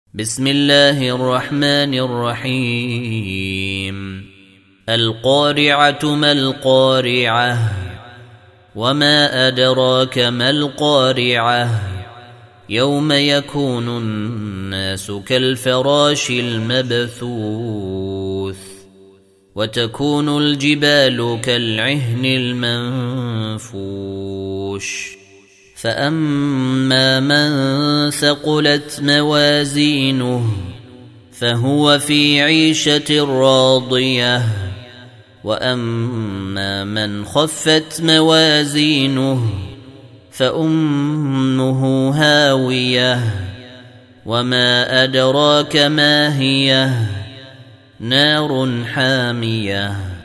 بسم الله الرحمن الرحيم القارعة ما القارعة وما أدراك ما القارعة يوم يكون الناس كالفراش المبثوث وتكون الجبال كالعهن المنفوش فأما من ثقلت موازينه فهو في عيشة راضية وأما من خفت موازينه فأمه هاوية وما أدراك ما هي نار حامية